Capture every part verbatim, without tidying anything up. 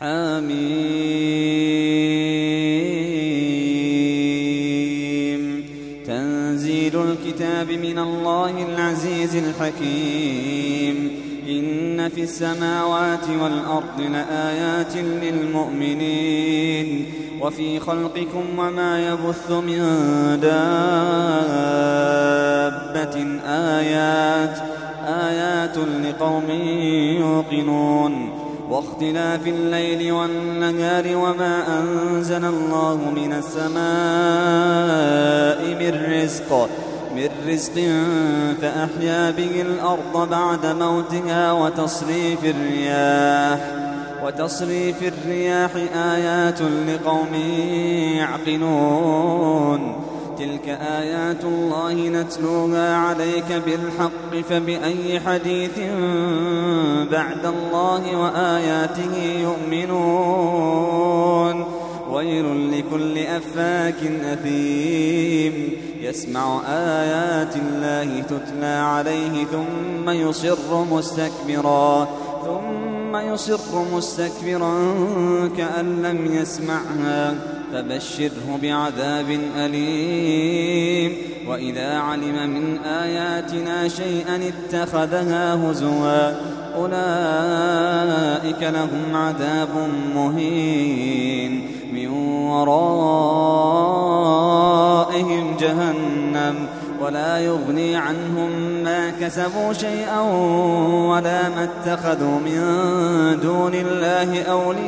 حميم. تنزيل الكتاب من الله العزيز الحكيم. إن في السماوات والأرض لآيات للمؤمنين وفي خلقكم وما يبث من دابة آيات آيات لقوم يوقنون. واختلاف الليل والنهار وما أنزل الله من السماء من رزق من رزق فأحيا به الأرض بعد موتها وتصريف الرياح وتصريف الرياح آيات لقوم يعقلون. تلك آيات الله نتلوها عليك بالحق فبأي حديث بعد الله وآياته يؤمنون. ويل لكل أفاك أثيم يسمع آيات الله تتلى عليه ثم يصر مستكبرا ثم يصر مستكبرا كأن لم يسمعها فبشره بعذاب أليم. وإذا علم من آياتنا شيئا اتخذها هزوا أولئك لهم عذاب مهين من ورائهم جهنم ولا يغني عنهم ما كسبوا شيئا ولا ما اتخذوا من دون الله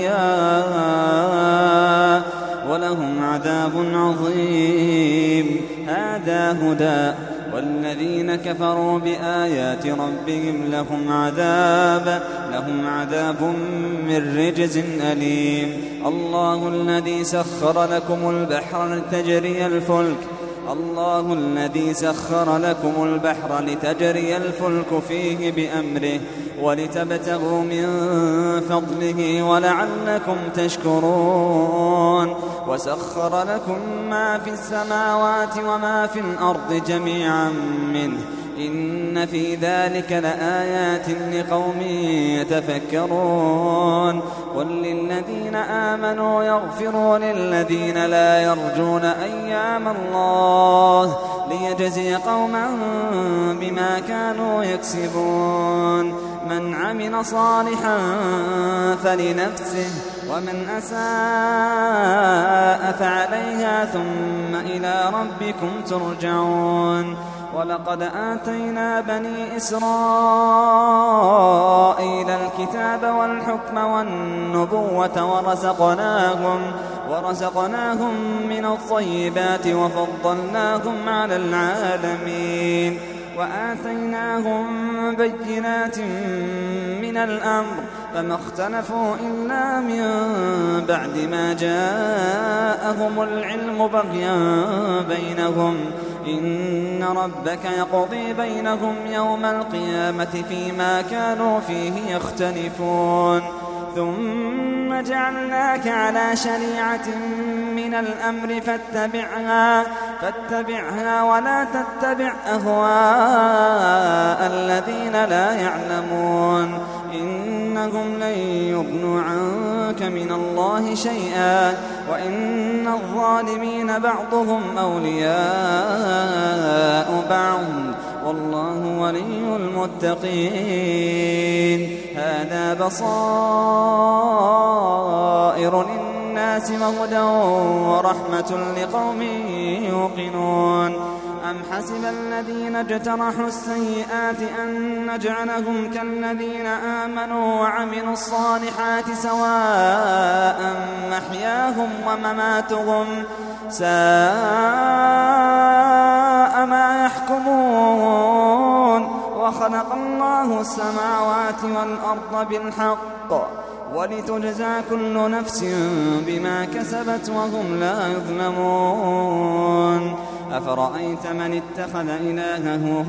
أولياء ولهم عذاب عظيم. هذا هدى والذين كفروا بآيات ربهم لهم عذاب لهم عذاب من رجز أليم. الله الذي سخر لكم البحر لتجري الفلك الله الذي سخر لكم البحر لتجري الفلك فيه بأمره ولتبتغوا من فضله ولعلكم تشكرون. وسخر لكم ما في السماوات وما في الأرض جميعا منه إن في ذلك لآيات لقوم يتفكرون. قل للذين آمنوا يغفروا للذين لا يرجون أيام الله ليجزي قوما بما كانوا يكسبون. من عمل صالحا فلنفسه ومن أساء فعليها ثم إلى ربكم ترجعون. ولقد آتينا بني إسرائيل الكتاب والحكم والنبوة ورزقناهم, ورزقناهم من الطيبات وفضلناهم على العالمين. وآتيناهم بينات من الأمر فما اختلفوا إلا من بعد ما جاءهم العلم بغيا بينهم. إن ربك يقضي بينهم يوم القيامة فيما كانوا فيه يختلفون. ثم جعلناك على شريعة من الأمر فاتبعها, فاتبعها ولا تتبع أهواء الذين لا يعلمون. إنهم لن يغنوا عنك من الله شيئا وإن الظالمين بعضهم أولياء بعض والله ولي المتقين. هذا بصائر للناس وهدى ورحمة لقوم يوقنون. أم حسب الذين اجترحوا السيئات أن نجعلهم كالذين آمنوا وعملوا الصالحات سواء محياهم ومماتهم ساء ما يحكمون. وخلق الله السماوات والأرض بالحق ولتجزى كل نفس بما كسبت وهم لا يظلمون. أفرأيت من اتخذ إلهه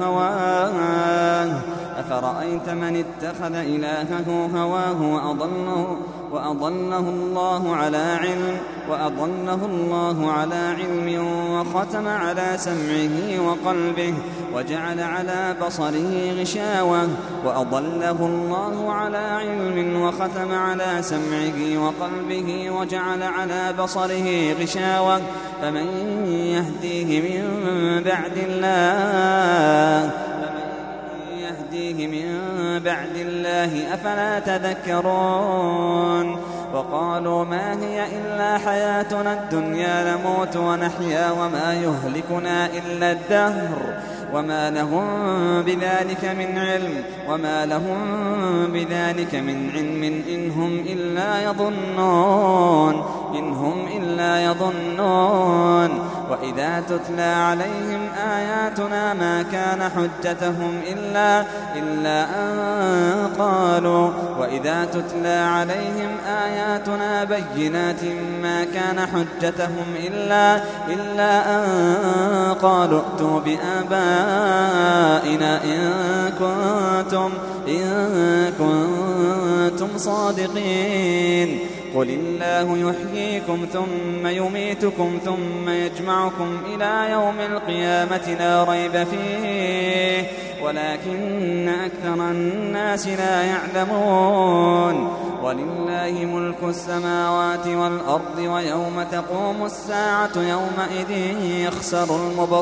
هواه أفرأيت من اتخذ إلهه هواه وأضله, وأضله الله على علم وأضله الله على علم وختم على سمعه وقلبه وجعل على بصره غشاوة وأضله الله على علم وختم على سمعه وقلبه وجعل على بصره غشاوة فمن يهديه من بعد الله يهديه من بعد الله أفلا تذكرون وقالوا ما هي إلا حياتنا الدنيا نموت ونحيا وما يهلكنا إلا الدهر وما لهم بذلك من علم وما لهم بذلك من علم إن هم إلا يظنون إن هم إلا يظنون وإذا تتلى عليهم آياتنا ما كان حجتهم إلا إلا أن قالوا وإذا تتلى عليهم آياتنا بينات ما كان حجتهم إلا إلا أن قالوا ائتوا بآبائنا إن كنتم إن كنتم صادقين قل الله يحييكم ثم يميتكم ثم يجمعكم إلى يوم القيامة لا ريب فيه ولكن أكثر الناس لا يعلمون ولله ملك السماوات والأرض ويوم تقوم الساعة يومئذ يخسر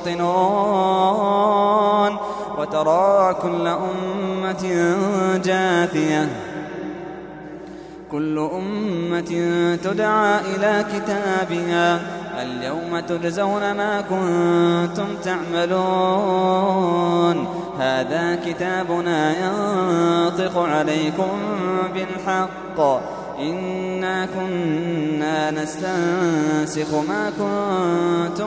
المبطلون وترى كل أمة جاثية كل أمة تدعى إلى كتابها اليوم تجزون ما كنتم تعملون هذا كتابنا ينطق عليكم بالحق إنا كنا نستنسخ ما كنتم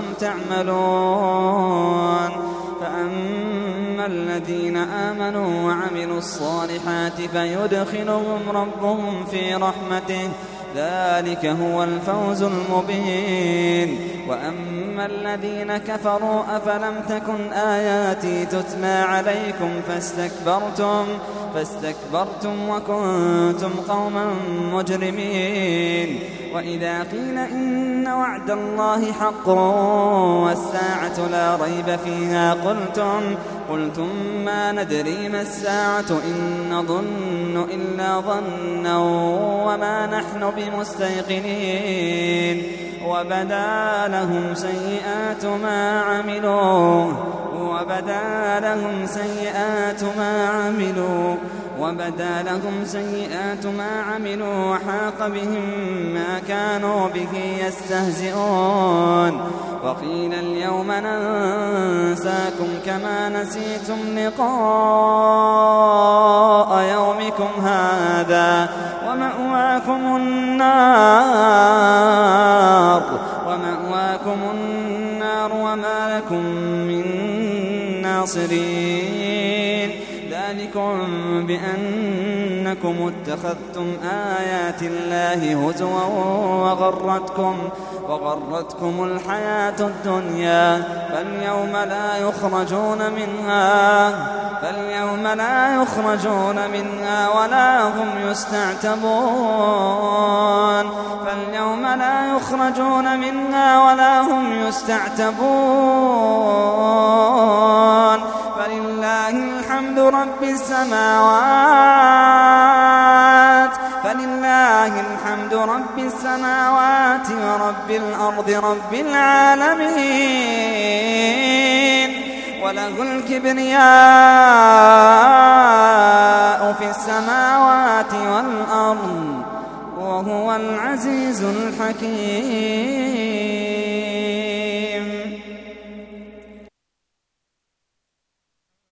تعملون فأما الذين آمنوا وعملوا الصالحات فيدخلهم ربهم في رحمته ذلك هو الفوز المبين وأما الذين كفروا أفلم تكن آياتي تتلى عليكم فاستكبرتم فاستكبرتم وكنتم قوما مجرمين وإذا قيل إن وعد الله حق والساعة لا ريب فيها قلتم قلتم ما ندري ما الساعة إن نظن إلا ظنا وما نحن بمستيقنين وبدا لهم سيئات ما عملوا وبدا لهم سيئات ما عملوا وبدا لهم سيئات ما عملوا وحاق بهم ما كانوا به يستهزئون وقيل اليوم ننساكم كما نسيتم لقاء يومكم هذا ومأواكم النار ومأواكم النار وما لكم من ناصرين ذلكم بأنكم اتخذتم آيات الله هزوا وغرتكم وغرتكم الحياة الدنيا فاليوم لا يخرجون منها فاليوم لا يخرجون منها ولا هم يستعتبون فاليوم لا يخرجون منها ولا هم يستعتبون فلله الحمد رب السماوات فلله الحمد رب السماوات ورب الأرض رب العالمين وله الكبرياء في السماوات والأرض وهو العزيز الحكيم.